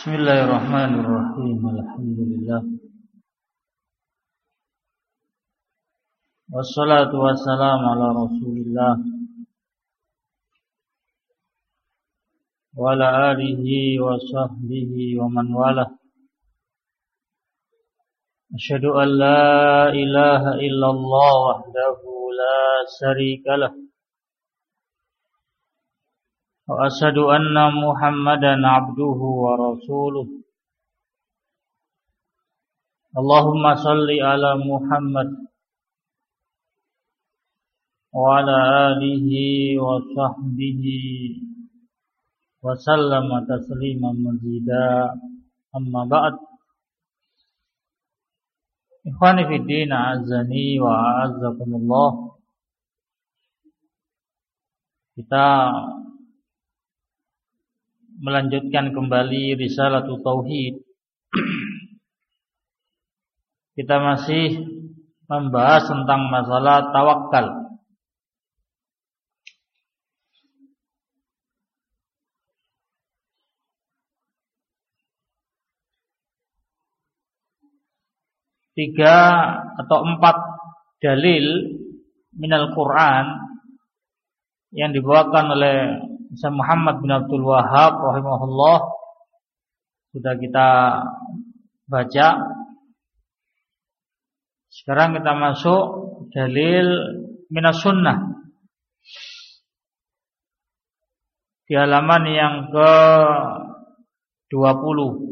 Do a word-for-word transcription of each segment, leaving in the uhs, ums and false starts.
Bismillahirrahmanirrahim. Alhamdulillah. Wassalatu wassalamu ala Rasulillah wa ala alihi wa sahbihi wa man walah. Asyhadu an la ilaha illallah wahdahu la syarika lah. Wa asyhadu anna Muhammadan abduhu wa rasuluh. Allahumma salli ala Muhammad wa ala alihi wa sahbihi wa sallama tasliman mazida. Amma ba'd. Ikhwani fid din, a'azzani wa a'azzakumullah. Kita melanjutkan kembali Risalatul Tauhid. Kita masih membahas tentang masalah tawakal. Tiga atau empat dalil minal Quran yang dibawakan oleh Syekh Muhammad bin Abdul Wahhab rahimahullah sudah kita baca. Sekarang kita masuk dalil minas sunnah di halaman yang ke dua puluh.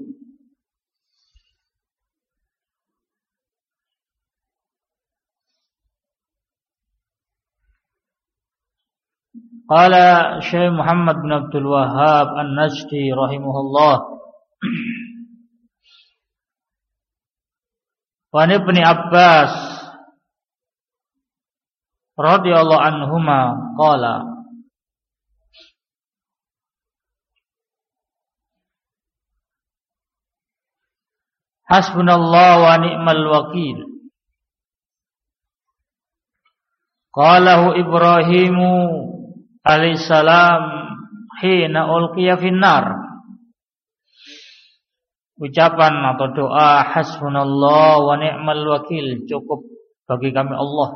Qala Syekh Muhammad bin Abdul Wahhab An-Najdi rahimahullah, wa Ibnu Abbas radhiyallahu anhuma qala, hasbunallahu wa ni'mal wakil. Qalahu Ibrahimu alaihissalam hina ulqiya finnar. Ucapan atau doa hasbunallah wa ni'mal wakil cukup bagi kami Allah,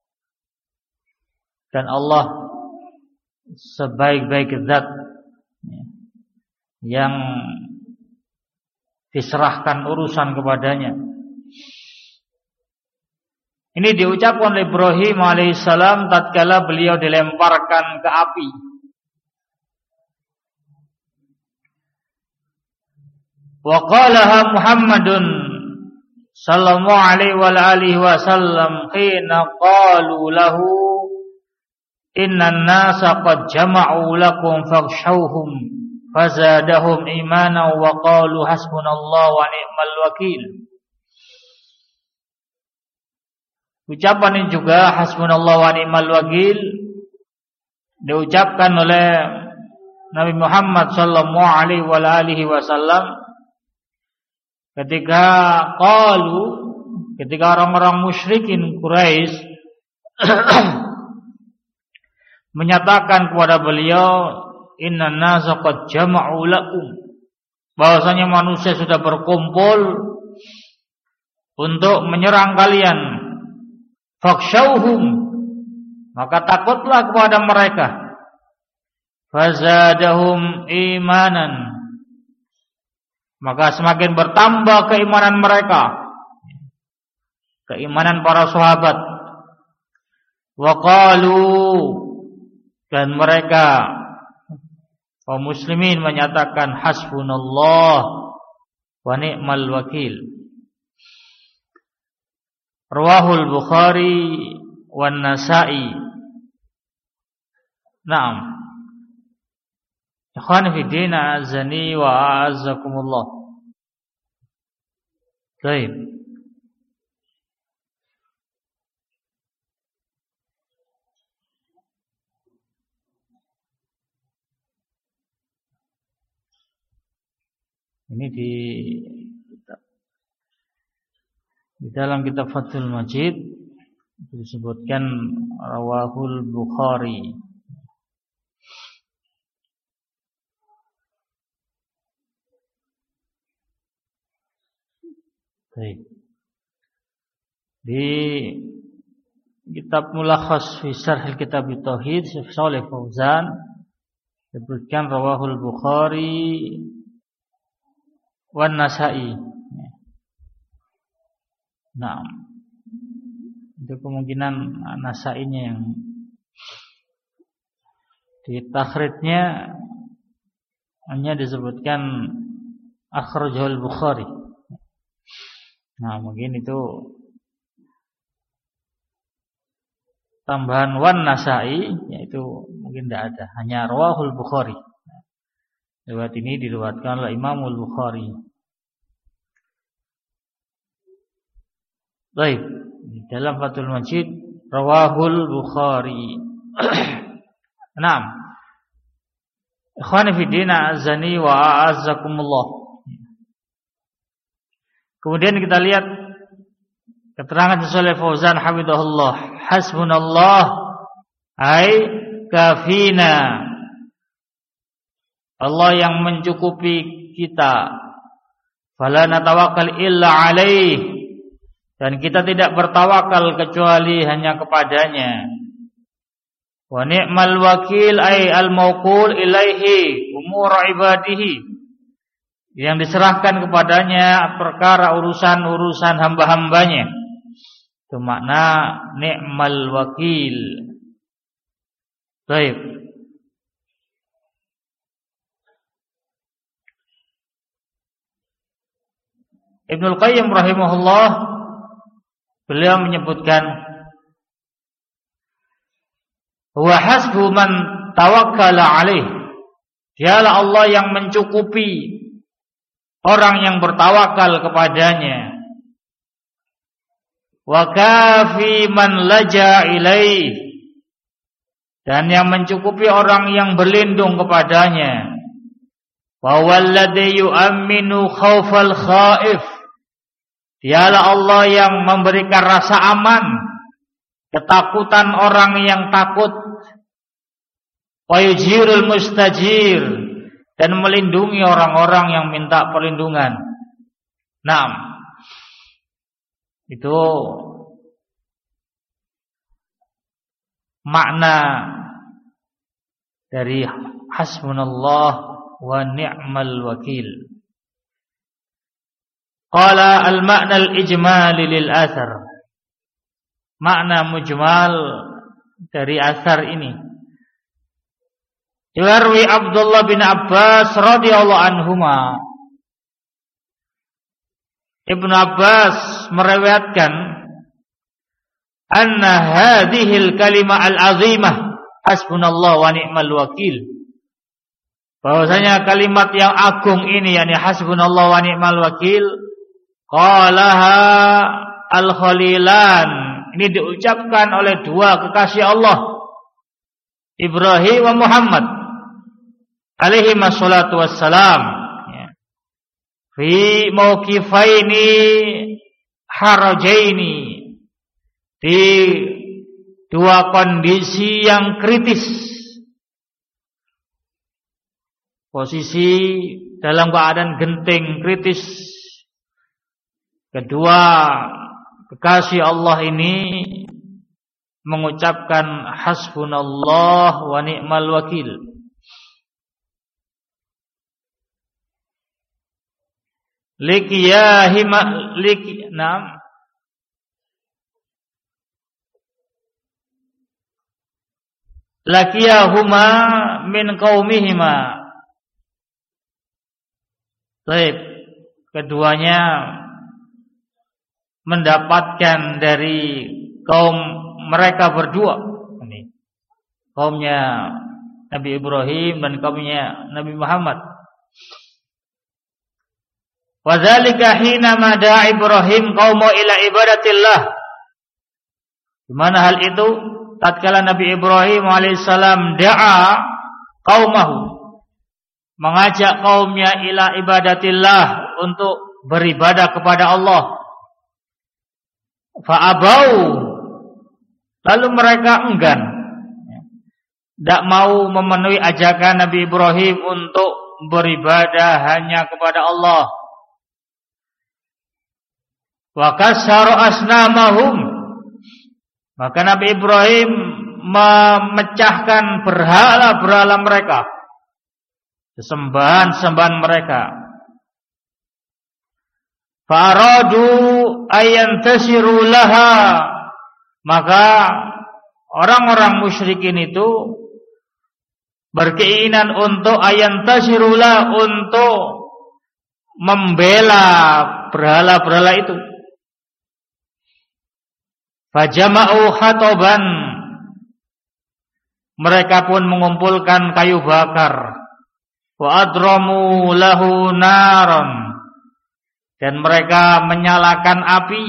dan Allah sebaik-baik zat yang diserahkan urusan kepadanya. Ini diucapkan oleh Ibrahim alaihissalam tatkala beliau dilemparkan ke api. Wa qalaha Muhammadun sallallahu alaihi wa alihi wasallam hina qalu lahu innan nasa qad jama'u lakum fakhshawhum fazadahum imanan wa qalu hasbunallahu wa ni'mal wakil. Ucapan ini juga hasbunallah wa ni'mal wakil diucapkan oleh Nabi Muhammad sallallahu alaihi wa alihi wasallam ketika qalu, ketika orang-orang musyrikin Quraisy menyatakan kepada beliau innan nasa qad jama'u lakum, bahwasanya manusia sudah berkumpul untuk menyerang kalian. Fakhshawhum, maka takutlah kepada mereka. Fazadahum imanan, maka semakin bertambah keimanan mereka, keimanan para sahabat. Wa qalu, dan mereka kaum muslimin menyatakan hasbunallah wa ni'mal wakil. Rawahul Bukhari wan Nasa'i. Naam. Ikhwan fi din, azani wa a'azzakumullah. Baik. Ini di Di dalam kitab Fathul Majid disebutkan rawahul Bukhari. Baik. Di kitab Mulakhas fi Syarh Kitab Tauhid Syekh Shalih Fauzan disebutkan rawahul Bukhari wan Nasa'i. Nah, itu kemungkinan Nasa'inya yang di takhrijnya hanya disebutkan akhrajahul Bukhari. Nah, mungkin itu tambahan wan Nasa'i, yaitu mungkin tidak ada, hanya rawahul Bukhari. Riwayat ini diriwayatkan oleh Imamul Bukhari. Baik, dalam Fathul Majid rawahul Bukhari. Naam. Ikhwani fi din, azani wa a'azzakumullah. Kemudian kita lihat keterangan Shalih Fauzan hafizahullah, hasbunallah ai kafina. Allah yang mencukupi kita. Fala natawakkal illa alaih. Dan kita tidak bertawakal kecuali hanya kepadanya. Wa ni'mal wakil ai al-mauqul ilaihi umur ibadihi. Yang diserahkan kepadanya perkara urusan-urusan hamba-hambanya. Itu makna ni'mal wakil. Baik. Ibnul Qayyim rahimahullah, beliau menyebutkan wa hasbu man tawakkala alaih. Dialah Allah yang mencukupi orang yang bertawakal kepadanya. Wa kafi man laja ilaih. Dan yang mencukupi orang yang berlindung kepadanya. Wa walladhi yu'minu khaufal khaif. Dialah Allah yang memberikan rasa aman, ketakutan orang yang takut. Wa yujirul mustajir, dan melindungi orang-orang yang minta perlindungan. Naam. Itu makna dari hasbunallah wa ni'mal wakil. Qala al-ma'na al-ijmali lil athar. Makna mujmal dari asar ini. Diwarwi Abdullah bin Abbas radhiyallahu anhuma. Ibnu Abbas meriwayatkan anna hadhil kalimah al-azimah hasbunallah wa ni'mal wakil. Bahwasanya kalimat yang agung ini, yakni hasbunallah wa ni'mal wakil, qalaha al-khalilan. Ini diucapkan oleh dua kekasih Allah, Ibrahim wa Muhammad alaihi wassalatu wassalam, ya. Fi mauqifaini harajaini, di dua kondisi yang kritis. Posisi dalam keadaan genting, kritis. Kedua kekasih Allah ini mengucapkan hasbunallah wa ni'mal wakil. Likiyahima liki nam lakiyahuma min qaumihima. Baik, keduanya mendapatkan dari kaum mereka berdua, ini kaumnya Nabi Ibrahim dan kaumnya Nabi Muhammad. Wa dzalika hina ma da'a Ibrahim qaumo ila ibadatillah. Di mana hal itu tatkala Nabi Ibrahim alaihissalam da'a qaumahu, mengajak kaumnya ila ibadatillah, untuk beribadah kepada Allah. Fa'abau, lalu mereka enggan, tidak mau memenuhi ajakan Nabi Ibrahim untuk beribadah hanya kepada Allah. wa kassaru asnamahum. Maka Nabi Ibrahim memecahkan berhala-berhala mereka, sesembahan-sembahan mereka. Faradu ayantasiru laha. Maka orang-orang musyrikin itu berkeinginan untuk ayantasiru lah, untuk membela berhala-berhala itu. Fajama'u hatoban. Mereka pun mengumpulkan kayu bakar. Wa adramu lahu naron. Dan mereka menyalakan api.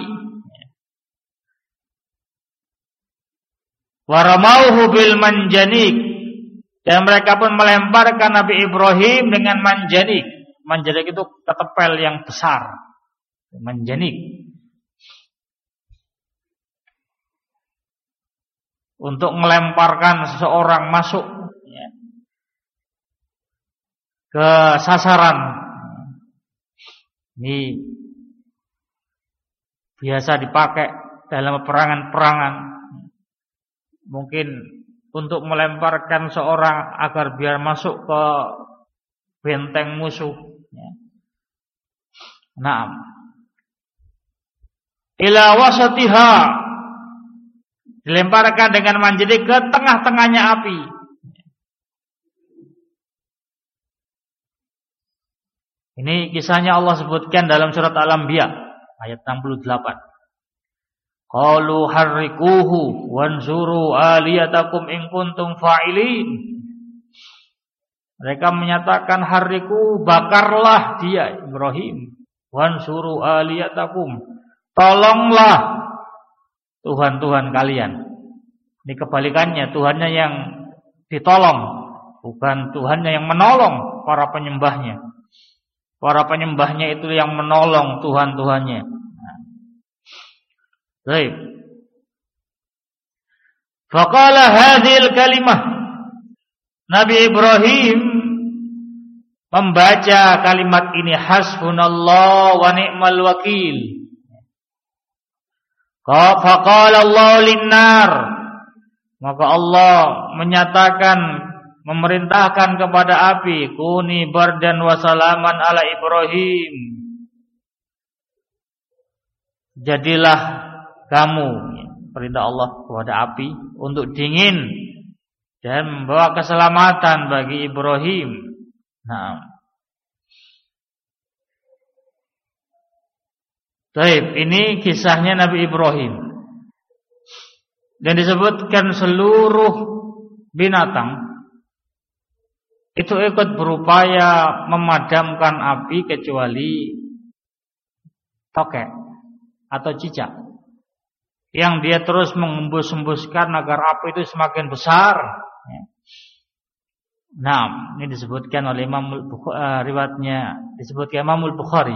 Waramauhu bil manjanik. Dan mereka pun melemparkan Nabi Ibrahim dengan manjanik. Manjanik itu ketepel yang besar. Manjanik. Untuk melemparkan seseorang masuk ya, ke sasaran. Ini biasa dipakai dalam peperangan-perangan. Mungkin untuk melemparkan seorang agar biar masuk ke benteng musuh. Naam. Ila wasatiha, dilemparkan dengan manjadi ke tengah-tengahnya api. Ini kisahnya Allah sebutkan dalam surat Al-Anbiya ayat enam puluh delapan. Qalu harrikuhu wanzuru aliyatakum in kuntum fa'ilin. Mereka menyatakan harriku, bakarlah dia Ibrahim, wanzuru aliyatakum, tolonglah Tuhan-Tuhan kalian. Ini kebalikannya, Tuhannya yang ditolong, bukan Tuhannya yang menolong para penyembahnya. Para penyembahnya itu yang menolong Tuhan-Tuhannya. Baik. Faqala hadhil kalimah. Nabi Ibrahim membaca kalimat ini, hasbunallah wa ni'mal wakil. Faqala Allah linnar. Maka Allah menyatakan, memerintahkan kepada api, kuni bardan wa salaman ala Ibrahim. Jadilah kamu, perintah Allah kepada api, untuk dingin dan membawa keselamatan bagi Ibrahim. Nah, baik, ini kisahnya Nabi Ibrahim. Dan disebutkan seluruh binatang itu ikut berupaya memadamkan api kecuali tokek atau cicak, yang dia terus mengembus-embuskan agar api itu semakin besar. Nah, ini disebutkan oleh Imam Bukhari, riwayatnya disebutkan Imam Bukhari.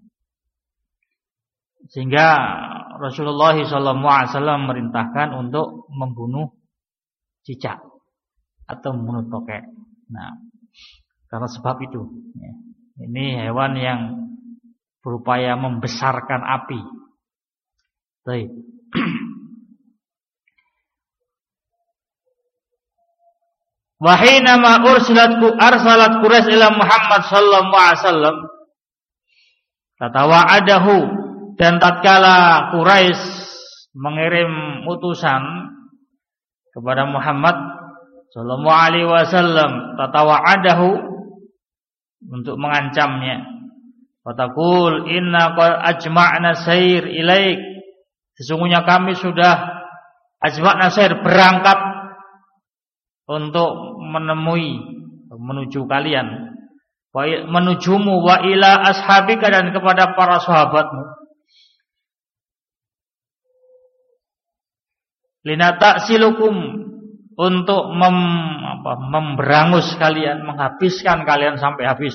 Sehingga Rasulullah shallallahu alaihi wasallam memerintahkan untuk membunuh cicak atau membunuh tokek. Nah, karena sebab itu, ya, ini hewan yang berupaya membesarkan api. Baik. Wahina ma ursilat arsalat Quraisy ila Muhammad sallallahu alaihi wasallam, tatawa'adahu, dan tatkala Quraisy mengirim utusan kepada Muhammad sallallahu alaihi wasallam, tatawa'adahu, untuk mengancamnya. Fataqul inna qad ajma'na sayr ilaik, sesungguhnya kami sudah ajma'na sayr, berangkat untuk menemui, menuju kalian, menujumu, wa ila ashabika, dan kepada para sahabatmu, linata'silukum, untuk mem, apa, memberangus kalian, menghabiskan kalian sampai habis.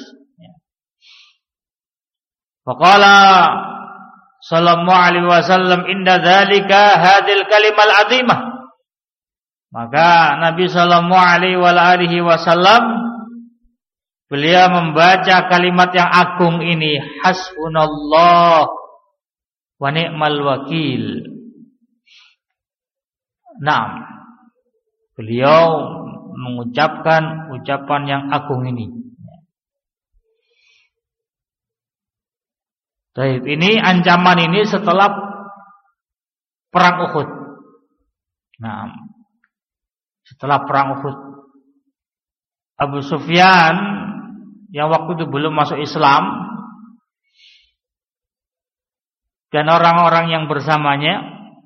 Faqala sallallahu alaihi wasallam inda dzalika hadil kalimal azimah. Maka Nabi sallallahu alaihi wasallam beliau membaca kalimat yang agung ini, hasbunallah wa ni'mal wakil. Naam. Beliau mengucapkan ucapan yang agung ini. Baik, ini ancaman ini setelah perang Uhud. Nah, setelah perang Uhud, Abu Sufyan yang waktu itu belum masuk Islam dan orang-orang yang bersamanya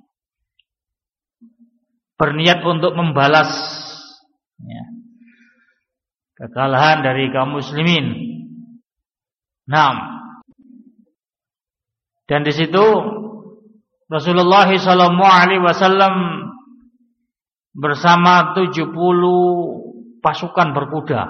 berniat untuk membalas ya, kekalahan dari kaum muslimin. Nah, dan di situ Rasulullah sallallahu alaihi wasallam bersama tujuh puluh pasukan berkuda.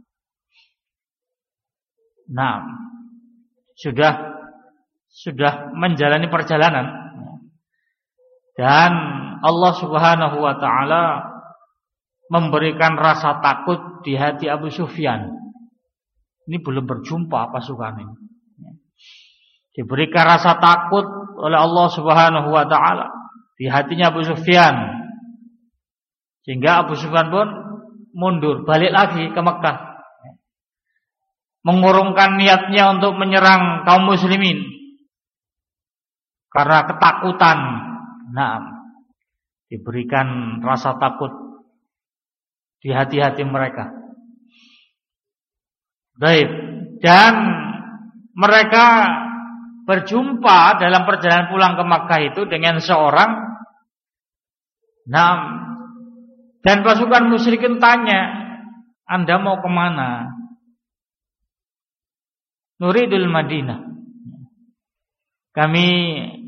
Nah, sudah sudah menjalani perjalanan. Dan Allah Subhanahu wa taala memberikan rasa takut di hati Abu Sufyan. Ini belum berjumpa pasukan ini. Diberikan rasa takut oleh Allah Subhanahu wa taala di hatinya Abu Sufyan. Sehingga Abu Sufyan pun mundur, balik lagi ke Mekah. Mengurungkan niatnya untuk menyerang kaum muslimin karena ketakutan. Nah, diberikan rasa takut di hati-hati mereka. Baik, dan mereka berjumpa dalam perjalanan pulang ke Makkah itu dengan seorang nah, dan pasukan musyrikin tanya, Anda mau kemana? Nuridul Madinah. Kami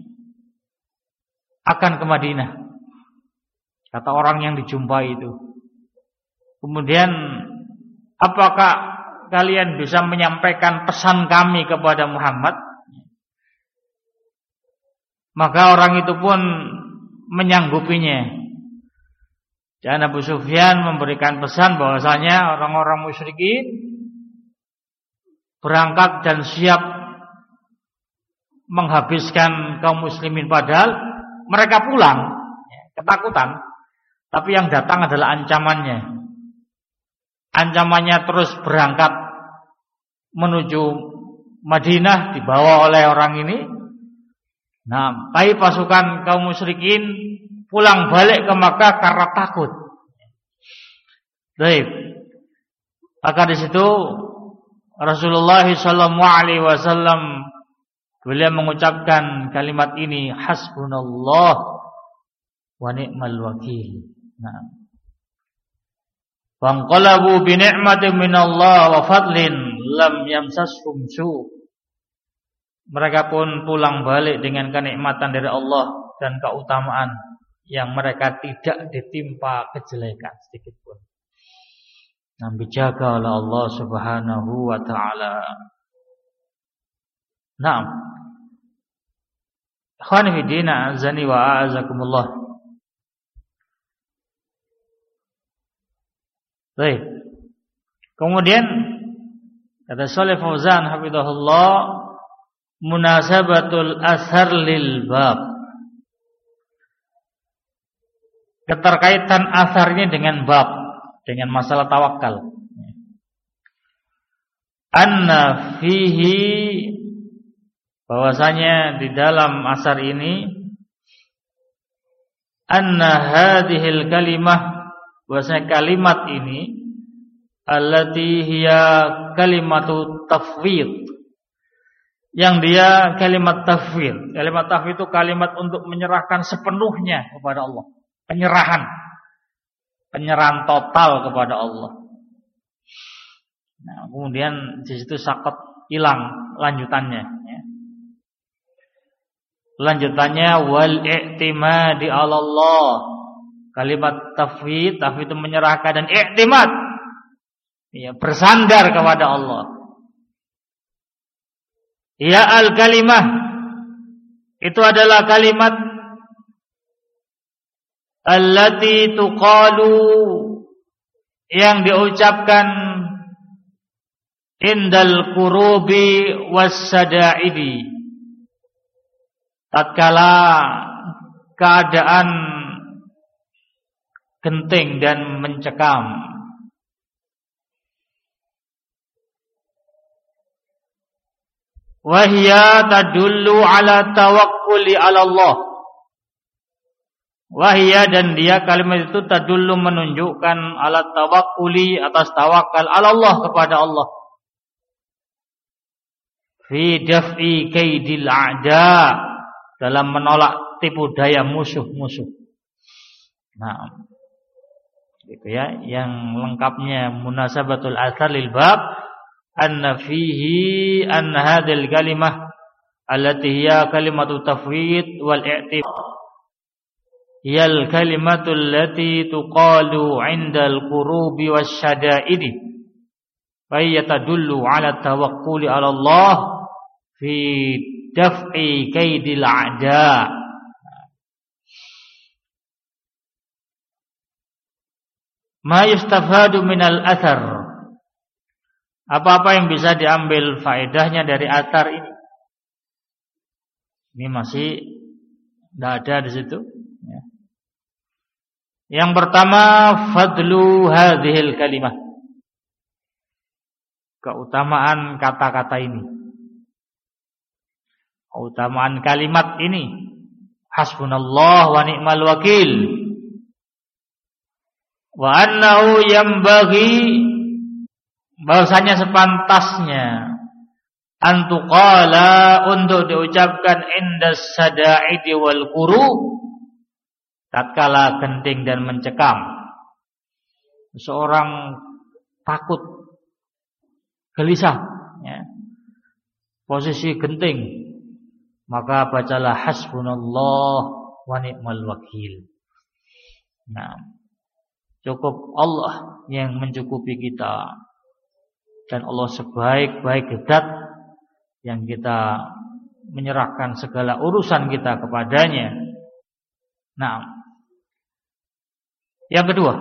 akan ke Madinah, kata orang yang dijumpai itu. Kemudian, apakah kalian bisa menyampaikan pesan kami kepada Muhammad? Maka orang itu pun menyanggupinya. Dan Abu Sufyan memberikan pesan bahwasanya orang-orang musyrikin berangkat dan siap menghabiskan kaum muslimin, padahal mereka pulang ketakutan, tapi yang datang adalah ancamannya. Ancamannya terus berangkat menuju Madinah dibawa oleh orang ini. Nah, tapi pasukan kaum musyrikin pulang balik ke Makkah karena takut. Baik. Maka di situ Rasulullah sallallahu alaihi wasallam beliau mengucapkan kalimat ini, hasbunallah wa ni'mal wakil. Nah. Wanqalabu bi ni'matin minallah wa fadlin lam yamsashum su'. Mereka pun pulang balik dengan kenikmatan dari Allah dan keutamaan yang mereka tidak ditimpa kejelekan sedikit pun. Nah, dijaga oleh Allah Subhanahu wa taala. Naam. Ikhwani fi din, azani wa a'azakumullah. Baik. Kemudian kata Shalih Fauzan hafizahullah, munasabatul ashar lil bab. Keterkaitan asarnya dengan bab, dengan masalah tawakal. Anna fihi, bahwasanya di dalam asar ini, anna hadhil kalimah, bahwasanya kalimat ini, allati hiya kalimatu tafwid, yang dia kalimat tafwid. Kalimat tafwid itu kalimat untuk menyerahkan sepenuhnya kepada Allah. Penyerahan. Penyerahan total kepada Allah. Nah, kemudian di situ sakit hilang lanjutannya. Ya. Lanjutannya wal i'timadi 'ala Allah. Kalimat tafwid, tafwid itu menyerahkan, dan i'timad, ya, bersandar kepada Allah. Ya al-kalimah, itu adalah kalimat allati tuqalu, yang diucapkan indal kurubi was sada'idi, tatkala keadaan genting dan mencekam. Wahya tadullu ala tawakkuli ala Allah. Wahya, dan dia kalimat itu tadullu menunjukkan ala tawakkuli, atas tawakal ala Allah, kepada Allah. Fi daf'i kaidil a'da, dalam menolak tipu daya musuh-musuh. Nah, gitu ya. Yang lengkapnya munasabatul athar lil bab anna fihi an hadhil kalimah allati hiya kalimatu tafwid wal i'tib yal kalimatu allati tuqalu 'inda al-qurubi wasyada'idi fa hiya tadullu 'ala tawakkuli 'ala Allah fi daf'i kaidil a'da. Ma yustafadu minal athar, apa-apa yang bisa diambil faedahnya dari athar ini. Ini masih tidak ada di situ ya. Yang pertama, fadlu hadhil kalimah, keutamaan kata-kata ini, keutamaan kalimat ini. Hasbunallah wa ni'mal wakil. Wa annahu yambaghi, bahwasanya sepantasnya, antuqala, untuk diucapkan indas sada'idi wal quru, tatkala genting dan mencekam. Seorang takut, gelisah ya, posisi genting, maka bacalah hasbunallah wa ni'mal wakil. Nah, cukup Allah yang mencukupi kita, dan Allah sebaik-baik zat yang kita menyerahkan segala urusan kita kepadanya. Nah, yang kedua,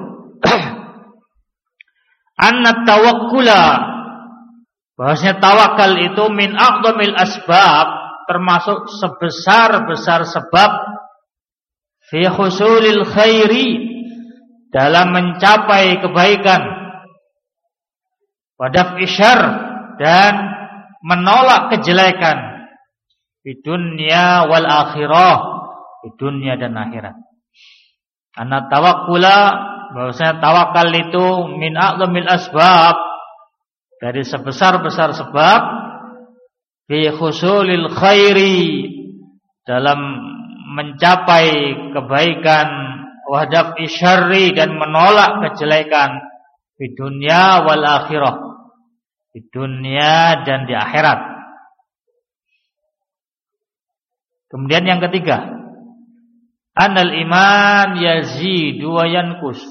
anna tawakkula, bahwasanya tawakal itu min a'dhamil asbab, termasuk sebesar-besar sebab, fi husulil khairi, dalam mencapai kebaikan, wadaf isyar, dan menolak kejelekan, di dunia wal akhirah, di dunia dan akhirat. Karena tawakkula, bahwasanya tawakal itu min a'dhamil asbab, dari sebesar-besar sebab, fi husulil khairi, dalam mencapai kebaikan, wadaf isyarri, dan menolak kejelekan, di dunia wal akhirah, di dunia dan di akhirat. Kemudian yang ketiga, anal iman yazidu wa yanqus,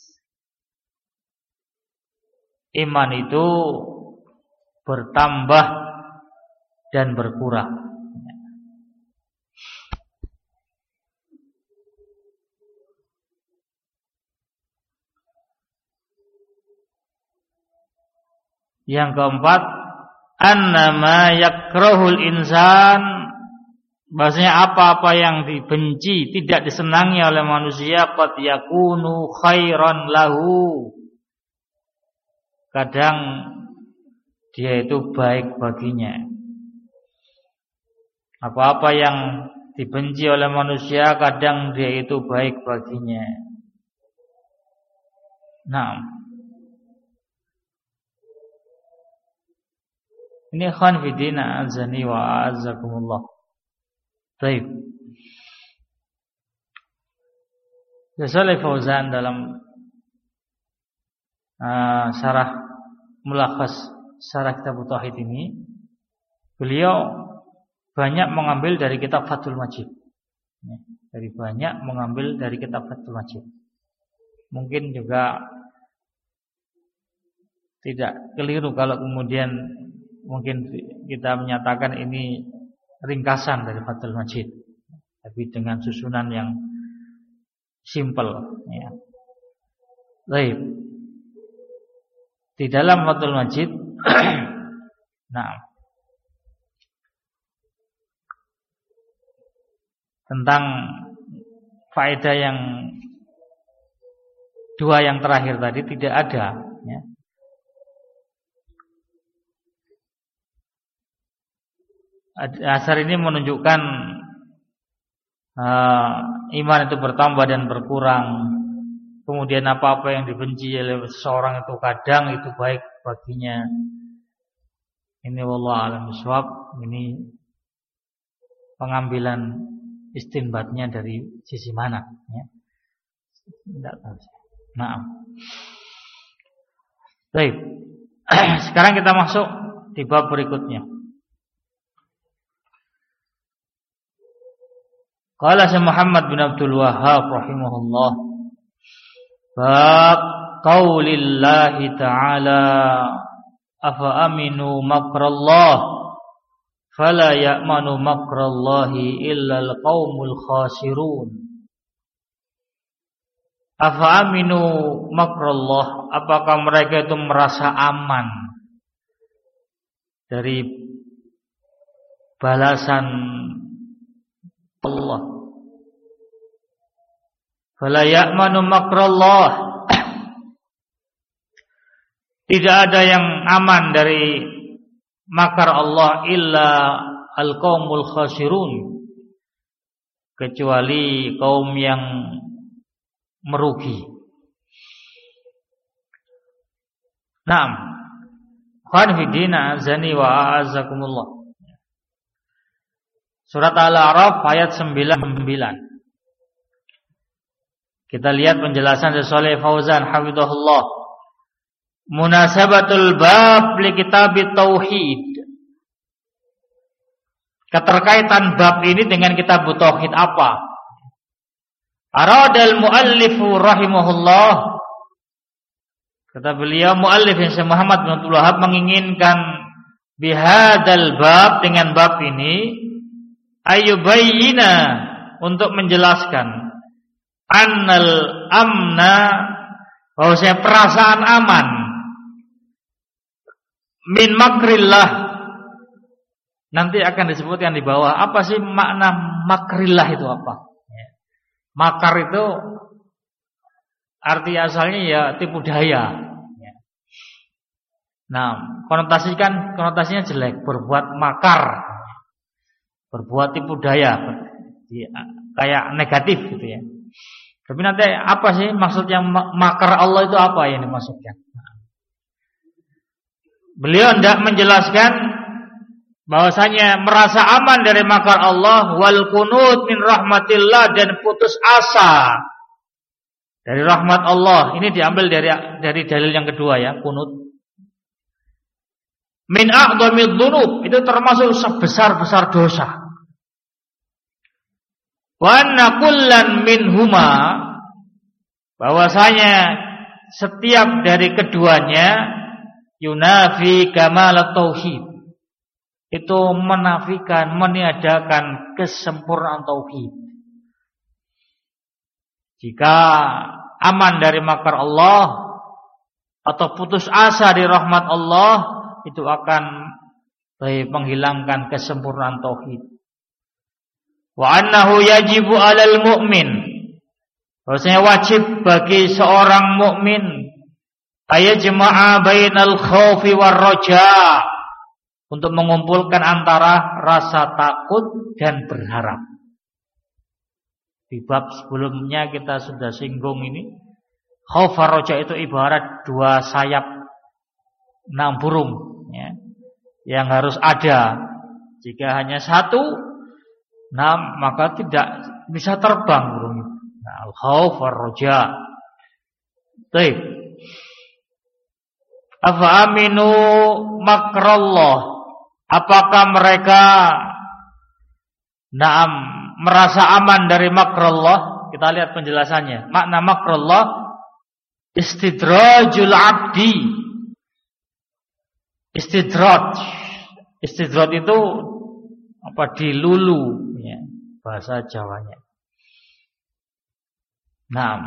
iman itu bertambah dan berkurang. Yang keempat, annama yakrahul insan, bahasanya apa-apa yang dibenci, tidak disenangi oleh manusia, qad yakunu khairan lahu, kadang dia itu baik baginya. Apa-apa yang dibenci oleh manusia, kadang dia itu baik baginya. Nah, ini ikhwan fidina azani wa azakumullah. Baik. Saleh Fauzan dalam uh, syarah mulakhas syarah kitab tauhid ini, beliau banyak mengambil dari kitab Fathul Majid. Ya, dari banyak mengambil dari kitab Fathul Majid. Mungkin juga tidak keliru kalau kemudian mungkin kita menyatakan ini ringkasan dari Fathul Majid, tapi dengan susunan yang simple ya. Baik. Di dalam Fathul Majid nah, tentang faedah yang dua yang terakhir tadi tidak ada, ya. Asar ini menunjukkan uh, iman itu bertambah dan berkurang. Kemudian apa-apa yang dibenci oleh seseorang itu kadang itu baik baginya. Ini wallahu a'lam bishawab. Ini pengambilan istinbatnya dari sisi mana, ya. Tidak tahu. Nah, baik. Sekarang kita masuk di bab berikutnya. Qala Syekh Muhammad bin Abdul Wahhab rahimahullah, bab qaulillahi ta'ala afa aminu makrallah fala ya'manu makrallahi illa alqaumul khasirun. Afa aminu makrallah, apakah mereka itu merasa aman dari balasan Allah? Fala ya'manu makrallah, tidak ada yang aman dari makar Allah illa al-qaumul khasirun, kecuali kaum yang merugi. Naam. Khwan fi din azani wa a'azakumullah. Surat Al-A'raf ayat sembilan puluh sembilan. Kita lihat penjelasan dari Shalih Fauzan hafizahullah. Munasabatul bab li kitabit tauhid. Keterkaitan bab ini dengan kitab tauhid apa? Aradal muallifu rahimahullah, kata beliau muallif yang Syekh Muhammad bin Abdul Wahhab menginginkan bihadzal bab, dengan bab ini, ayubayyina, untuk menjelaskan annal amna, bahwasanya perasaan aman, min makrillah, nanti akan disebutkan di bawah apa sih makna makrillah itu apa. Makar itu arti asalnya ya tipu daya. Nah, konotasikan konotasinya jelek, berbuat makar, berbuat tipu daya, kayak negatif gitu ya. Tapi nanti apa sih maksudnya makar Allah itu apa yang dimaksudkan? Beliau hendak menjelaskan bahwasanya merasa aman dari makar Allah, wal qunut min rahmatillah, dan putus asa dari rahmat Allah. Ini diambil dari dari dalil yang kedua ya, qunut. Min a'dhamid dzunub, itu termasuk sebesar-besar dosa. Wa anna kullan minhuma, bahwasanya setiap dari keduanya yunafi kamalat tauhid, itu menafikan, meniadakan kesempurnaan tauhid. Jika aman dari makar Allah atau putus asa di rahmat Allah, itu akan menghilangkan kesempurnaan tauhid. Wa annahu yajibu 'alal mu'min, bahwasanya wajib bagi seorang mukmin ayajma'a bainal khaufi war raja', untuk mengumpulkan antara rasa takut dan berharap. Di bab sebelumnya kita sudah singgung ini. Khauf dan raja itu ibarat dua sayap enam burung, ya, yang harus ada. Jika hanya satu, nah maka tidak bisa terbang burung itu. Nah, al-khauf dan raja. Baik. Afa aminu makrallah, apakah mereka naam merasa aman dari makrallah? Kita lihat penjelasannya. Makna makrallah istidrajul abdi. Istidraj. Istidraj itu apa? Dilulu, ya, bahasa Jawanya. Naam.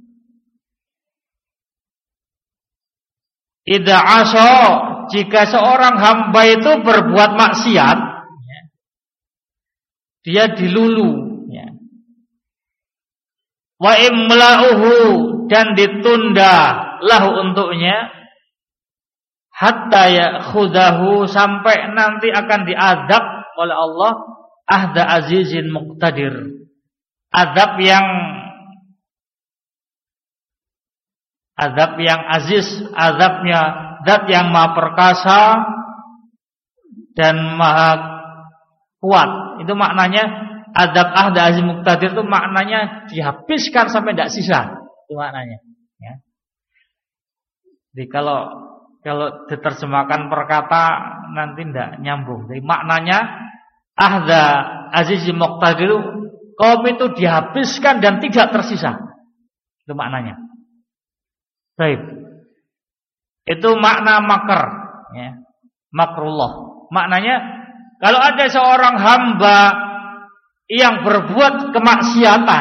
Idza asa, jika seorang hamba itu berbuat maksiat, ya, dia dilulu, ya. wa imla'uhu, dan ditunda lahu untuknya, hatta ya'khudahu, sampai nanti akan diadab oleh Allah, ahda azizin muqtadir, adab yang azab yang aziz, azabnya zat yang maha perkasa dan maha kuat. Itu maknanya azab ahda aziz muqtadir, itu maknanya dihabiskan sampai tidak sisa. Itu maknanya, ya. Jadi kalau kalau diterjemahkan perkata nanti tidak nyambung. Jadi maknanya ahda aziz muqtadir, kaum itu dihabiskan dan tidak tersisa. Itu maknanya. Baik. Itu makna makar, ya. Makrullah. Maknanya kalau ada seorang hamba yang berbuat kemaksiatan,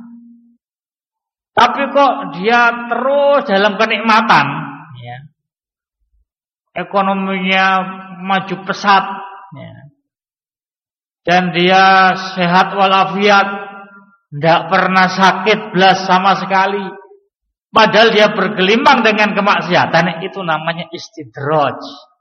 tapi kok dia terus dalam kenikmatan, ya. Ekonominya maju pesat, ya. Dan dia sehat walafiat, tidak pernah sakit belas sama sekali, padahal dia bergelimang dengan kemaksiatan, itu namanya istidraj.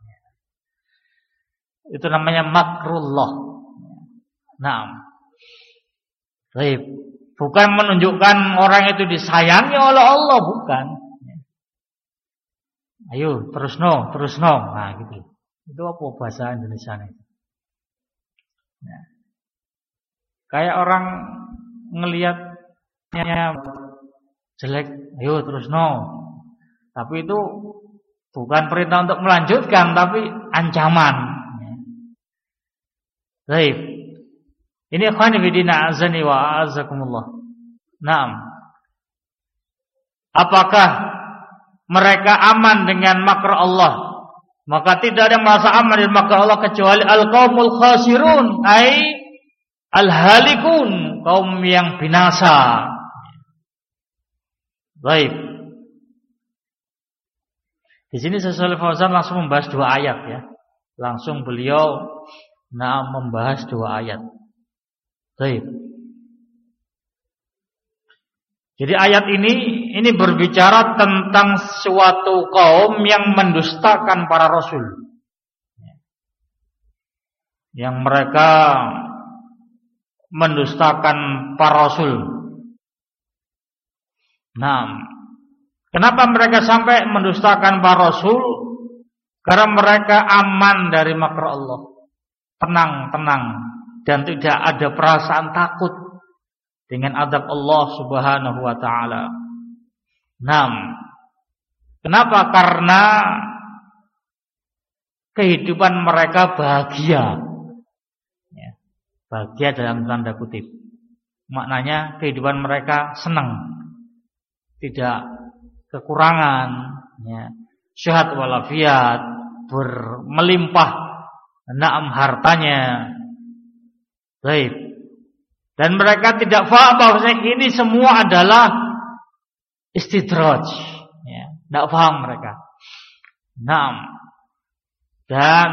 Itu namanya makrullah. Nah, baik. Bukan menunjukkan orang itu disayangi oleh Allah, bukan. Ayo, terus no, terus no. Nah, gitu. Itu apa bahasa Indonesia ini? Nah, kayak orang ngelihatnya jelek, ayo terus no. Tapi itu bukan perintah untuk melanjutkan, tapi ancaman. Baik. Ini ikhwan fillah azani wa azakumullah. Naam. Apakah mereka aman dengan makr Allah? Maka tidak ada merasa aman dengan makr Allah kecuali al-qaumul khasirun, ai al-halikun, kaum yang binasa. Baik. Di sini Syaikh Fauzan langsung membahas dua ayat, ya. Langsung beliau nah membahas dua ayat. Baik. Jadi ayat ini ini berbicara tentang suatu kaum yang mendustakan para rasul, yang mereka mendustakan para rasul. Nah, kenapa mereka sampai mendustakan para rasul? Karena mereka aman dari makr Allah, tenang, tenang, dan tidak ada perasaan takut dengan azab Allah Subhanahu wa taala. Nah, kenapa? Karena kehidupan mereka bahagia. Ya, bahagia dalam tanda kutip. Maknanya kehidupan mereka senang, tidak kekurangan, ya. Sehat walafiat, bermelimpah naam hartanya. Baik. Dan mereka tidak paham bahwa ini semua adalah istidraj, ya. Tidak paham mereka. Naam. Dan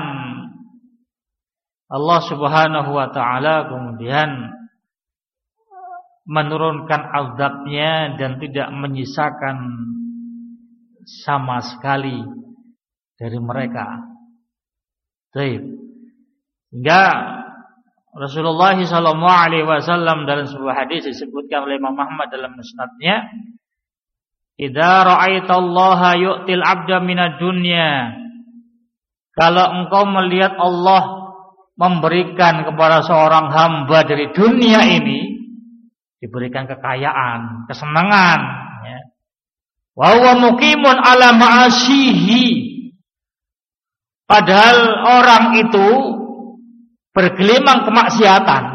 Allah Subhanahu wa taala kemudian menurunkan azabnya dan tidak menyisakan sama sekali dari mereka. Baik. Hingga Rasulullah sallallahu alaihi wasallam dalam sebuah hadis disebutkan oleh Imam Ahmad dalam musnadnya, "Idza ra'aitallaha yu'til 'abda minad dunya." Kalau engkau melihat Allah memberikan kepada seorang hamba dari dunia ini, diberikan kekayaan, kesenangan, ya. Wa huwa muqimun 'ala ma'asihi. Padahal orang itu bergelimang kemaksiatan,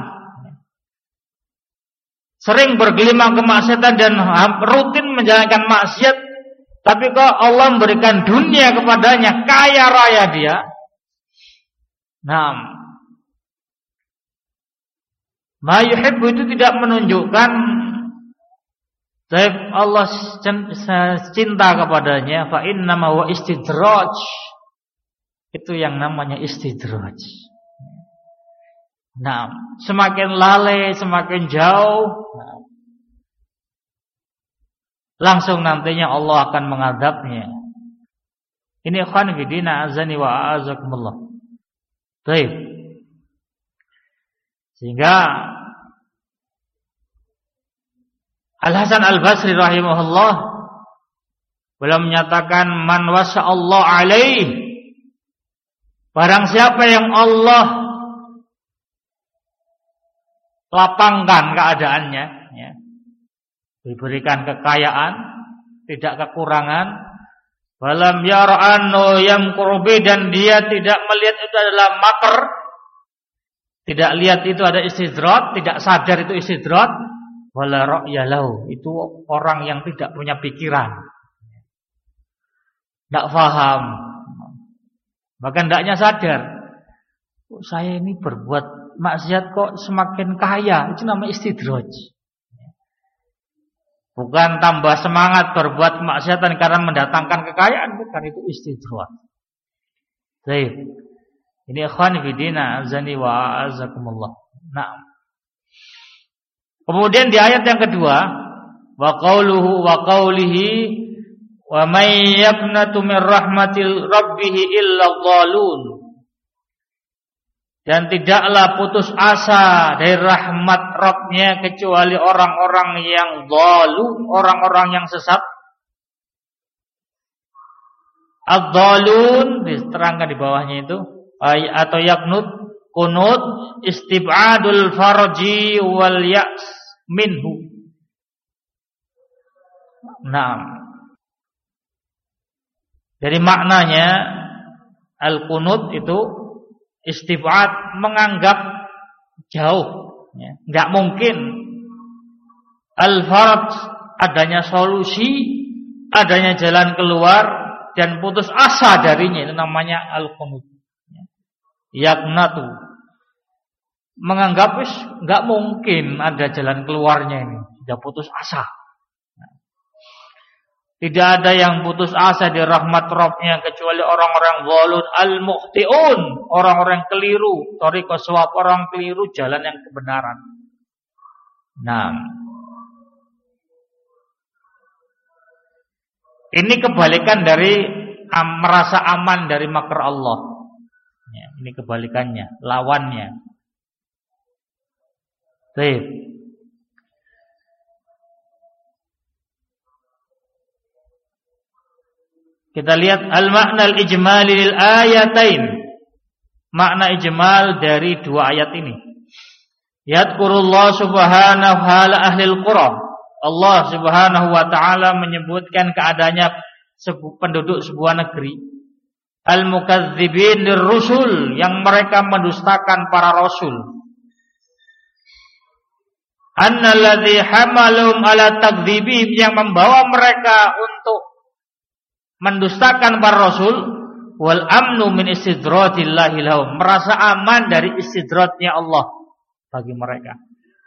sering bergelimang kemaksiatan dan rutin menjalankan maksiat, tapi kok Allah memberikan dunia kepadanya, kaya raya dia. Nah, ma yuhibbu itu tidak menunjukkan Allah cinta kepadanya, fa innama wa istidraj. Itu yang namanya istidraj. Nah, semakin lalai, semakin jauh, nah, langsung nantinya Allah akan mengadabnya. Ini ikhwan fillah azani wa a'azakumullah. Baik. Sehingga Al-Hasan Al-Basri rahimahullah beliau menyatakan man wasa Allah alaih, barang siapa yang Allah lapangkan keadaannya, ya, diberikan kekayaan, tidak kekurangan, walam yara'annu yamqurbi, dan dia tidak melihat itu adalah makar, tidak lihat itu ada istidrat, tidak sadar itu istidrat, wala ra'ya lahu, itu orang yang tidak punya pikiran, tidak faham, bahkan tidaknya sadar. Oh, saya ini berbuat maksiat kok semakin kaya, itu namanya istidraj. Bukan tambah semangat berbuat kemaksiatan karena mendatangkan kekayaan, bukan, itu istidraj. Baik. Ini ikhwan fillah azani wa azakumullah. Naam. Kemudian di ayat yang kedua, wa qauluhu wa qaulihi wa may yaqnatu min rahmatil rabbih illa dhalun. Dan tidaklah putus asa dari rahmat Rabbnya kecuali orang-orang yang dhalun, orang-orang yang sesat. Ad-dhalun diterangkan di bawahnya itu, atau yaknut, kunut, istib'adul farji wal ya's minhu. Nah, dari maknanya al-kunut itu istib'ad, menganggap jauh, ya, enggak mungkin. Al-farj, adanya solusi, adanya jalan keluar, dan putus asa darinya, itu namanya al-kunut. Yaknatu, menganggap wis enggak mungkin ada jalan keluarnya ini, sudah putus asa. Tidak ada yang putus asa di rahmat Rabbnya kecuali orang-orang zalun al-mukhti'un, orang-orang keliru, thariqas shawab, orang keliru jalan yang kebenaran. Nah, ini kebalikan dari am, merasa aman dari makar Allah. Ya, ini kebalikannya, lawannya. Baik. Kita lihat al-makna al-ijmali lil ayatain. Makna ijmal dari dua ayat ini. Yadhkurullah subhanahu wa ahlil qura. Allah subhanahu wa ta'ala menyebutkan keadaannya sebu- penduduk sebuah negeri. Al-mukadzibin lirrusul, yang mereka mendustakan para rasul. Annalladzi hamalum ala takdzibihim, yang membawa mereka untuk mendustakan para rasul, wal amnu min istidratillahi lahum, merasa aman dari istidratnya Allah bagi mereka.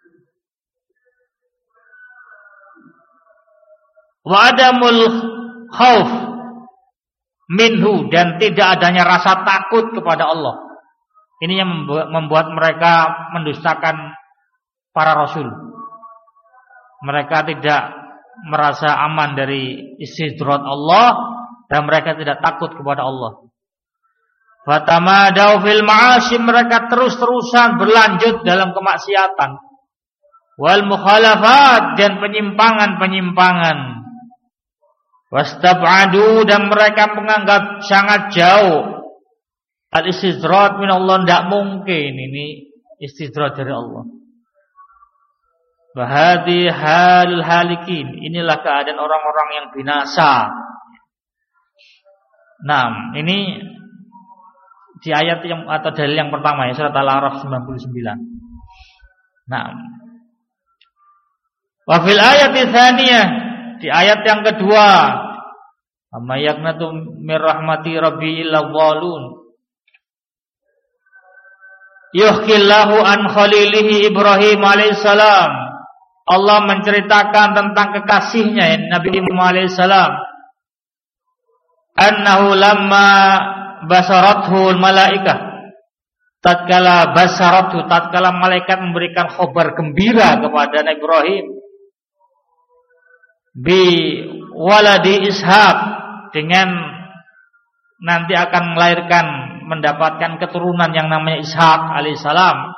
Wa adamul khauf minhu, dan tidak adanya rasa takut kepada Allah. Ini yang membuat mereka mendustakan para rasul. Mereka tidak merasa aman dari istidrat Allah, dan mereka tidak takut kepada Allah. Fatamadau fil ma'asi, mereka terus-terusan berlanjut dalam kemaksiatan. Wal mukhalafat, dan penyimpangan-penyimpangan. Wastab'adu, dan mereka menganggap sangat jauh al-istidrat min Allah, tidak mungkin ini istidrat dari Allah. Bahadi halul halikin, inilah keadaan orang-orang yang binasa. Nah, ini di ayat yang atau dalil yang pertama ya, surat Al-A'raf sembilan puluh sembilan. Nah, wa fil ayati tsaniyah, di ayat yang kedua, amma yaqnatu mir rahmati rabbi illa dhalun. Yuhkillahu an khalilihi Ibrahim alaihissalam. Allah menceritakan tentang kekasihnya Nabi Ibrahim alaihissalam. Annahu lamma basarathu malaikah, tatkala basarathu, tatkala malaikat memberikan khabar gembira kepada Nabi Ibrahim, bi waladi Ishaq, dengan nanti akan melahirkan, mendapatkan keturunan yang namanya Ishaq alaihissalam.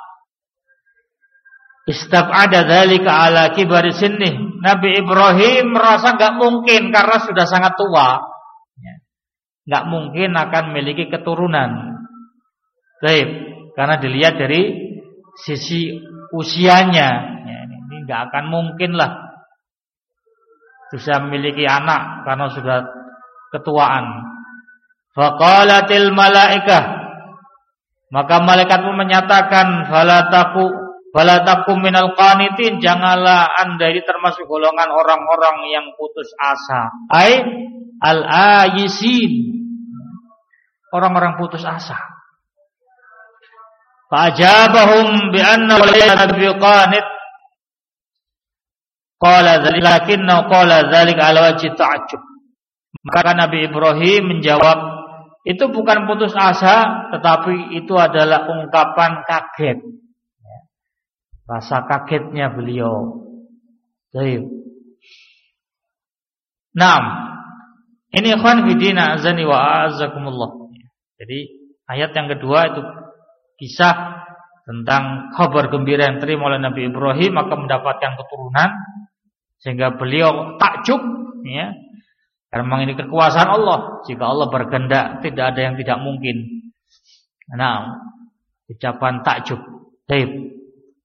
Istab'ada dzalika ala kibari sinnih. Nabi Ibrahim merasa enggak mungkin karena sudah sangat tua. Enggak mungkin akan memiliki keturunan. Baik, karena dilihat dari sisi usianya. Ya, ini enggak akan mungkin lah bisa memiliki anak karena sudah ketuaan. Faqalatil malaikah, maka malaikat pun menyatakan, fala taqu Fala takum minal qanitin, janganlah anda ini termasuk golongan orang-orang yang putus asa. Ai al-ayisin, orang-orang putus asa. Fa'ajabahum bi anna laysa bi qanit. Qala dzalika lakinna qala dzalika ala wajhi ta'ajjub. Maka Nabi Ibrahim menjawab, itu bukan putus asa, tetapi itu adalah ungkapan kaget. Rasa kagetnya beliau. Baik. Naam. Ini ikhwan fillah azani wa a'azzakumullah. Jadi ayat yang kedua itu kisah tentang kabar gembira yang terima oleh Nabi Ibrahim, maka mendapatkan keturunan sehingga beliau takjub, ya. Karena memang ini kekuasaan Allah. Jika Allah berkehendak, tidak ada yang tidak mungkin. Naam. Ucapan takjub. Baik.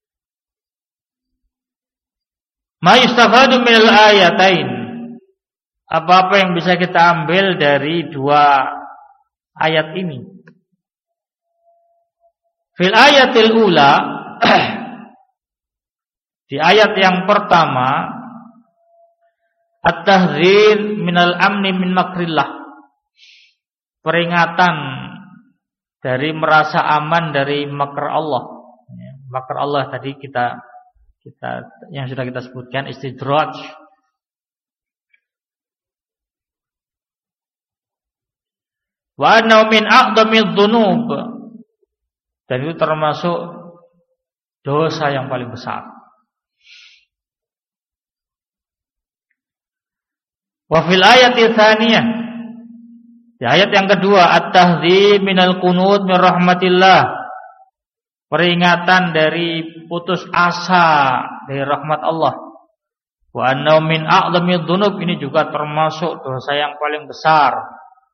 Ma yustafadu minal ayatain. Apa-apa yang bisa kita ambil dari dua ayat ini. Fil ayatil ula, di ayat yang pertama, at-tahdzir minal amni min makrillah, peringatan dari merasa aman dari makr Allah. Makr Allah tadi kita kita yang sudah kita sebutkan, istidraj. Wa anna min a'dhamidz dzunub, dan itu termasuk dosa yang paling besar. Wa fil ayati tsaniyah, di ayat yang kedua, at-tahdzir minal qunut min rahmatillah, peringatan dari putus asa dari rahmat Allah. Wa anna min a'dhamidz dzunub, ini juga termasuk dosa yang paling besar.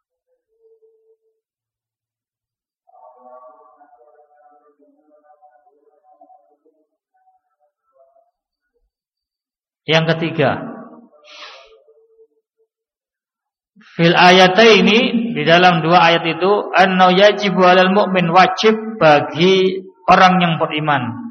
Yang ketiga, fil ayataini, di dalam dua ayat itu, anna yajibu 'alal mu'min, wajib bagi orang yang beriman,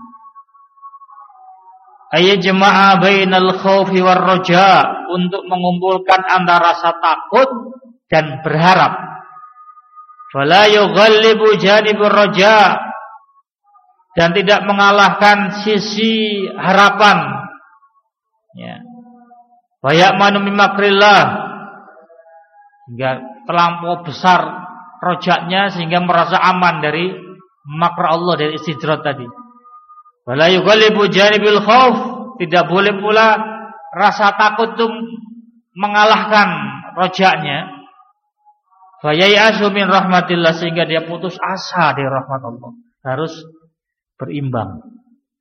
ayajma'a bainal khaufi war raja, untuk mengumpulkan antara rasa takut dan berharap. Fala yughallibu janibur raja, dan tidak mengalahkan sisi harapan. Ya. Wa ya'manu min makrillah, hingga terlampau besar rojaknya sehingga merasa aman dari makr Allah, dari istidraj tadi. Wala yughalibu janibil khauf, tidak boleh pula rasa takut itu mengalahkan rojaknya. Fa ya'asu min rahmatillah, sehingga dia putus asa dari rahmat Allah. Harus berimbang.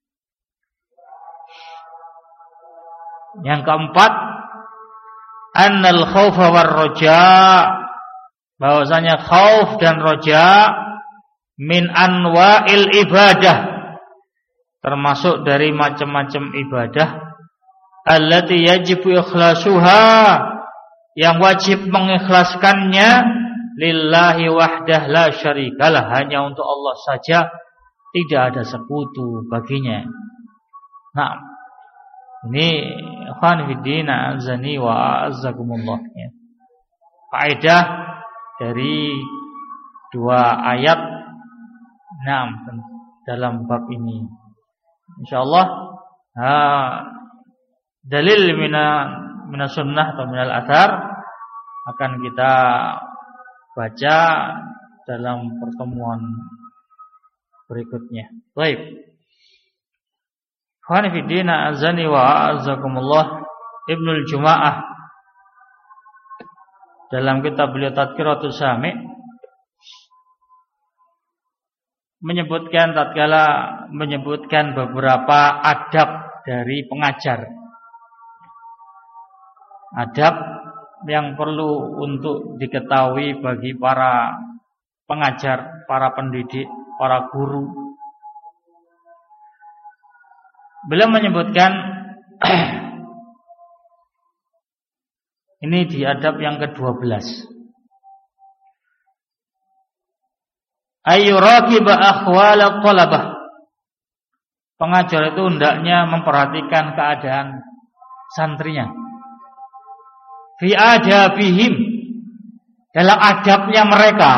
Yang keempat, annal khaufa war raja, bahwasanya khauf dan raja min anwa'il ibadah, termasuk dari macam-macam ibadah, allati yajibu ikhlasuha, yang wajib mengikhlaskannya, lillahi wahdah la syarikalah, hanya untuk Allah saja, tidak ada sekutu baginya. Nah, ini ikhwan fiddina azani wa azzakumullah, ya. Faedah dari dua ayat enam dalam bab ini. Insyaallah dalil mina mina sunnah atau minal athar akan kita baca dalam pertemuan berikutnya. Baik. Khani fi dina azani wa azakumullah. Ibnul Juma'ah dalam kitab beliau Tadhkiratus Sami' menyebutkan tatkala menyebutkan beberapa adab dari pengajar. Adab yang perlu untuk diketahui bagi para pengajar, para pendidik, para guru. Beliau menyebutkan ini di adab yang kedua belas. Ayyuraqiba akhwala talabah. Pengajar itu hendaknya memperhatikan keadaan santrinya. Fi adabihim, dalam adabnya mereka.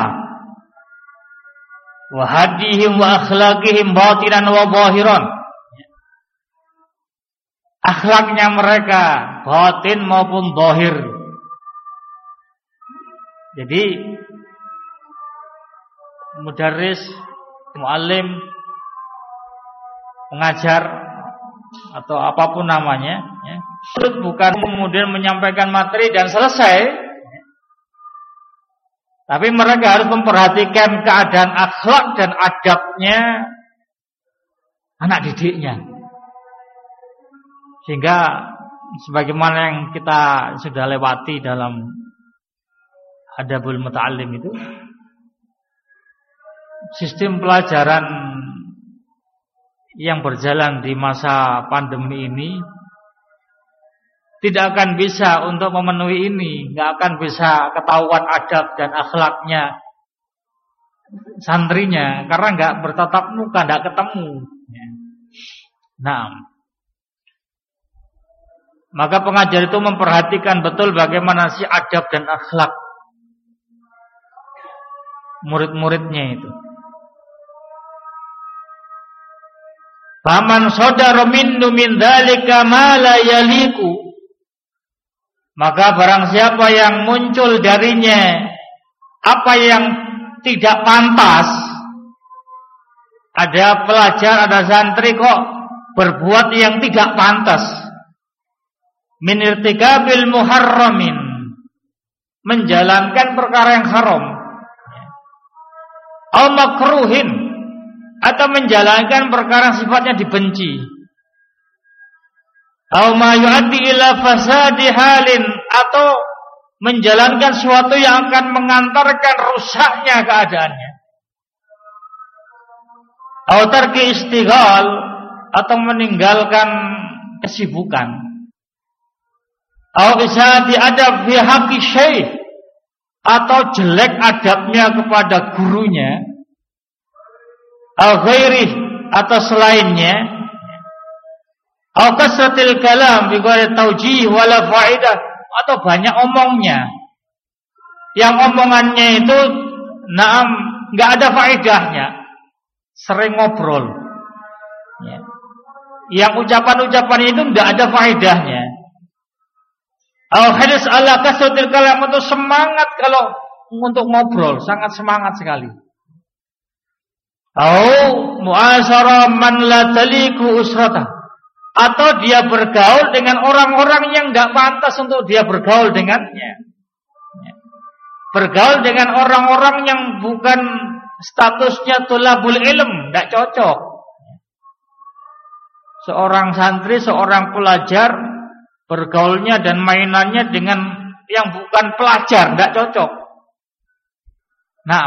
Wa hadihim wa akhlaqihim batinan wa zahiran. Akhlaknya mereka batin maupun zahir. Jadi mudarris, muallim, pengajar atau apapun namanya, ya, bukan kemudian menyampaikan materi dan selesai, tapi mereka harus memperhatikan keadaan akhlak dan adabnya anak didiknya, sehingga sebagaimana yang kita sudah lewati dalam adabul muta'allim itu, sistem pelajaran yang berjalan di masa pandemi ini tidak akan bisa untuk memenuhi ini, nggak akan bisa ketahuan adab dan akhlaknya santrinya karena nggak bertatap muka, nggak ketemu. Nah, maka pengajar itu memperhatikan betul bagaimana sih adab dan akhlak murid-muridnya itu. Faman sadara minnu min dzalika ma la yaliqu, maka barang siapa yang muncul darinya apa yang tidak pantas. Ada pelajar, ada santri kok berbuat yang tidak pantas. Min irtikabil muharramin, menjalankan perkara yang haram. Au makruhin, atau menjalankan perkara sifatnya dibenci. Au ma yu'addi ila fasadi halin, atau menjalankan sesuatu yang akan mengantarkan rusaknya keadaannya. Au tarki istighal, atau meninggalkan kesibukan. Au isati adab fi haqqi syekh, atau jelek adabnya kepada gurunya. Au ghairih, atau selainnya. Au kasratil kalam bi ghairi taujih wala faidah, atau banyak omongnya. Yang omongannya itu naam enggak ada faedahnya. Sering ngobrol. Ya. Yang ucapan-ucapan itu enggak ada faedahnya. Au hadis ala kasratil kalam, itu semangat kalau untuk ngobrol, sangat semangat sekali. Au mu'asyara man la taliku usrata, atau dia bergaul dengan orang-orang yang tidak pantas untuk dia bergaul dengannya. Bergaul dengan orang-orang yang bukan statusnya tulabul ilm, tidak cocok. Seorang santri, seorang pelajar bergaulnya dan mainannya dengan yang bukan pelajar, tidak cocok. Nah,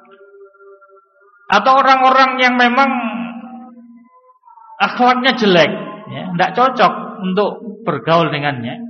atau orang-orang yang memang akhlaknya jelek, ya, tidak cocok untuk bergaul dengannya.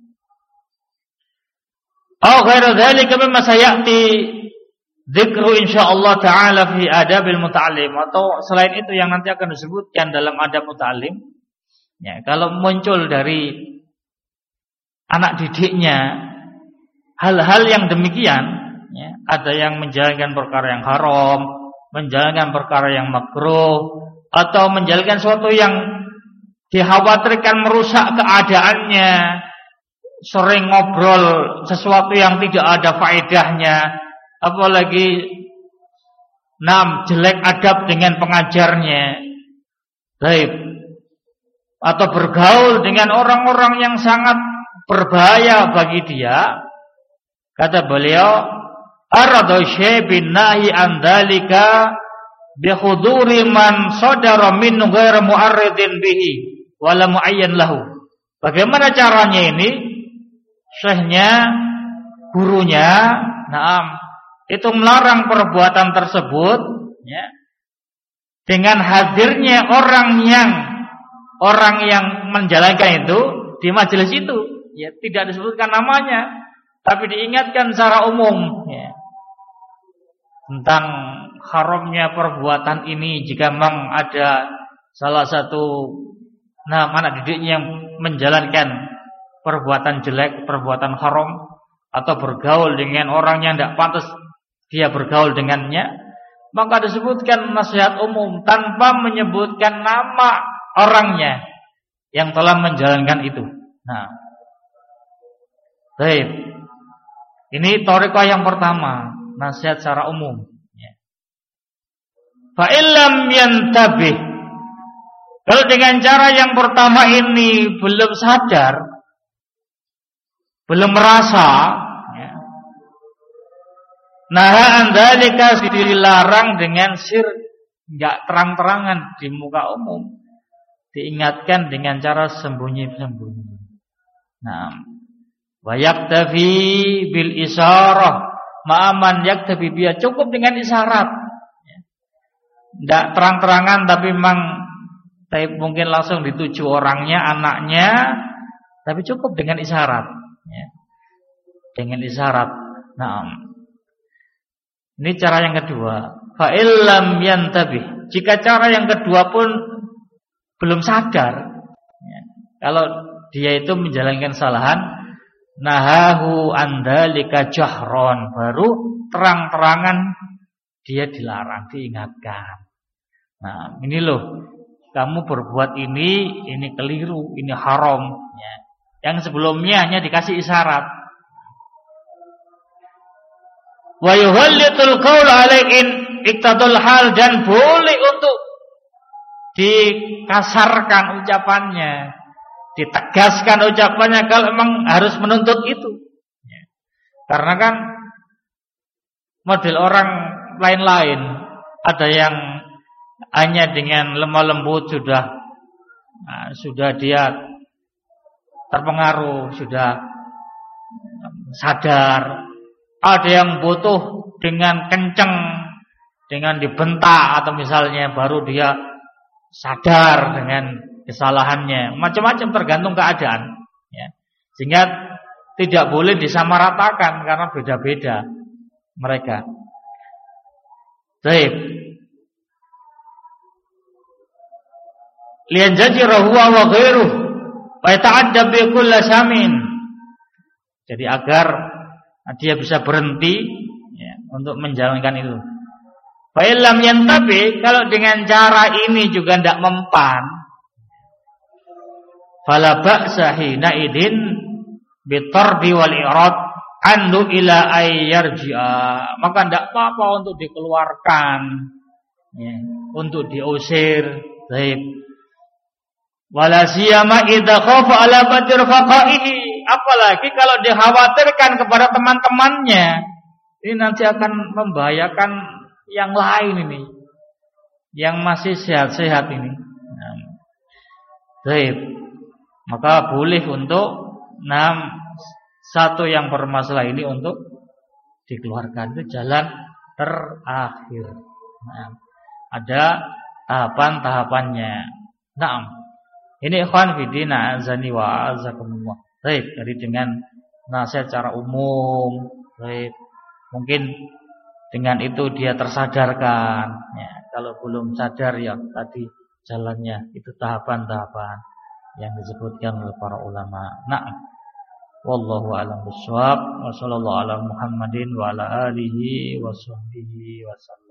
Oh, ghairu dzalika mimma sayati dzikru insyaallah taala fi adabil muta'allim, atau selain itu yang nanti akan disebutkan dalam adab muta'allim. Ya, kalau muncul dari anak didiknya hal-hal yang demikian, ya, ada yang menjalankan perkara yang haram, menjalankan perkara yang makruh, atau menjalankan sesuatu yang dikhawatirkan merusak keadaannya, sering ngobrol sesuatu yang tidak ada faedahnya, apalagi enam jelek adab dengan pengajarnya, baik, atau bergaul dengan orang-orang yang sangat berbahaya bagi dia, kata beliau, aradu syaibin nahi an dzalika bi huduri man sadara min ghair mu'arridin bihi wala muayyan lahu. Bagaimana caranya ini? Syekhnya, gurunya, naam, itu melarang perbuatan tersebut, ya, dengan hadirnya orang yang orang yang menjalankan itu di majelis itu, ya, tidak disebutkan namanya, tapi diingatkan secara umum, ya, tentang haramnya perbuatan ini jika memang ada salah satu nah anak didiknya yang menjalankan perbuatan jelek, perbuatan haram, atau bergaul dengan orang yang tidak pantas dia bergaul dengannya, maka disebutkan nasihat umum tanpa menyebutkan nama orangnya yang telah menjalankan itu. Nah, baik. Ini thariqah yang pertama, nasihat secara umum. Fa illam yantabih, kalau dengan cara yang pertama ini belum sadar, belum merasa, ya, naha andalika dilarang dengan sir, enggak terang-terangan di muka umum, diingatkan dengan cara sembunyi-sembunyi. Nah, wa yaktafi bil isyarah ma'aman yaktafi biya, cukup dengan isyarat, ya. Enggak terang-terangan tapi memang tapi mungkin langsung dituju orangnya, anaknya, tapi cukup dengan isyarat, ya. Dengan isyarat. Nah, ini cara yang kedua. Fa illam yantabih, jika cara yang kedua pun belum sadar, ya, kalau dia itu menjalankan kesalahan, nahahu andalika jahron, baru terang-terangan dia dilarang, diingatkan. Nah, ini loh, kamu berbuat ini, ini keliru, ini haram, ya. Yang sebelumnya hanya dikasih isyarat. Wa yuhallitul qaul alaihin iktadul hal, dan boleh untuk dikasarkan ucapannya, ditegaskan ucapannya kalau memang harus menuntut itu, ya. Karena kan model orang lain-lain, ada yang hanya dengan lemah lembut sudah nah, sudah dia terpengaruh, sudah sadar. Ada yang butuh dengan kenceng, dengan dibentak atau misalnya baru dia sadar dengan kesalahannya. Macam-macam tergantung keadaan, ya. Sehingga tidak boleh disamaratakan karena beda-beda mereka. Baik. Lian jajira huwa wa ghairuh wa yata'addab bi kulli samin. Jadi agar dia bisa berhenti, ya, untuk menjalankan itu. Fa illam yantabi, kalau dengan cara ini juga tidak mempan, fala ba'sa hina idin bitardi wal irad andu ila ayyarji'a, maka tidak apa-apa untuk dikeluarkan, ya, untuk diusir. Baik. Wala siyama idza khafa ala badir faqaihi, apalagi kalau dikhawatirkan kepada teman-temannya, ini nanti akan membahayakan yang lain ini, yang masih sehat-sehat ini. Nah, baik. Maka boleh untuk enam satu yang bermasalah ini untuk dikeluarkan, itu jalan terakhir. Nah, ada tahapan-tahapannya. Nah, ini ikhwan fillah azani wa azakumullah. Baik, jadi dengan nasihat secara umum, baik, mungkin dengan itu dia tersadarkan, ya. Kalau belum sadar, ya tadi jalannya itu tahapan-tahapan yang disebutkan oleh para ulama. Nah, wallahu a'lam bishawab. Wa sallallahu ala Muhammadin wa ala alihi wa sahbihi wa sallam.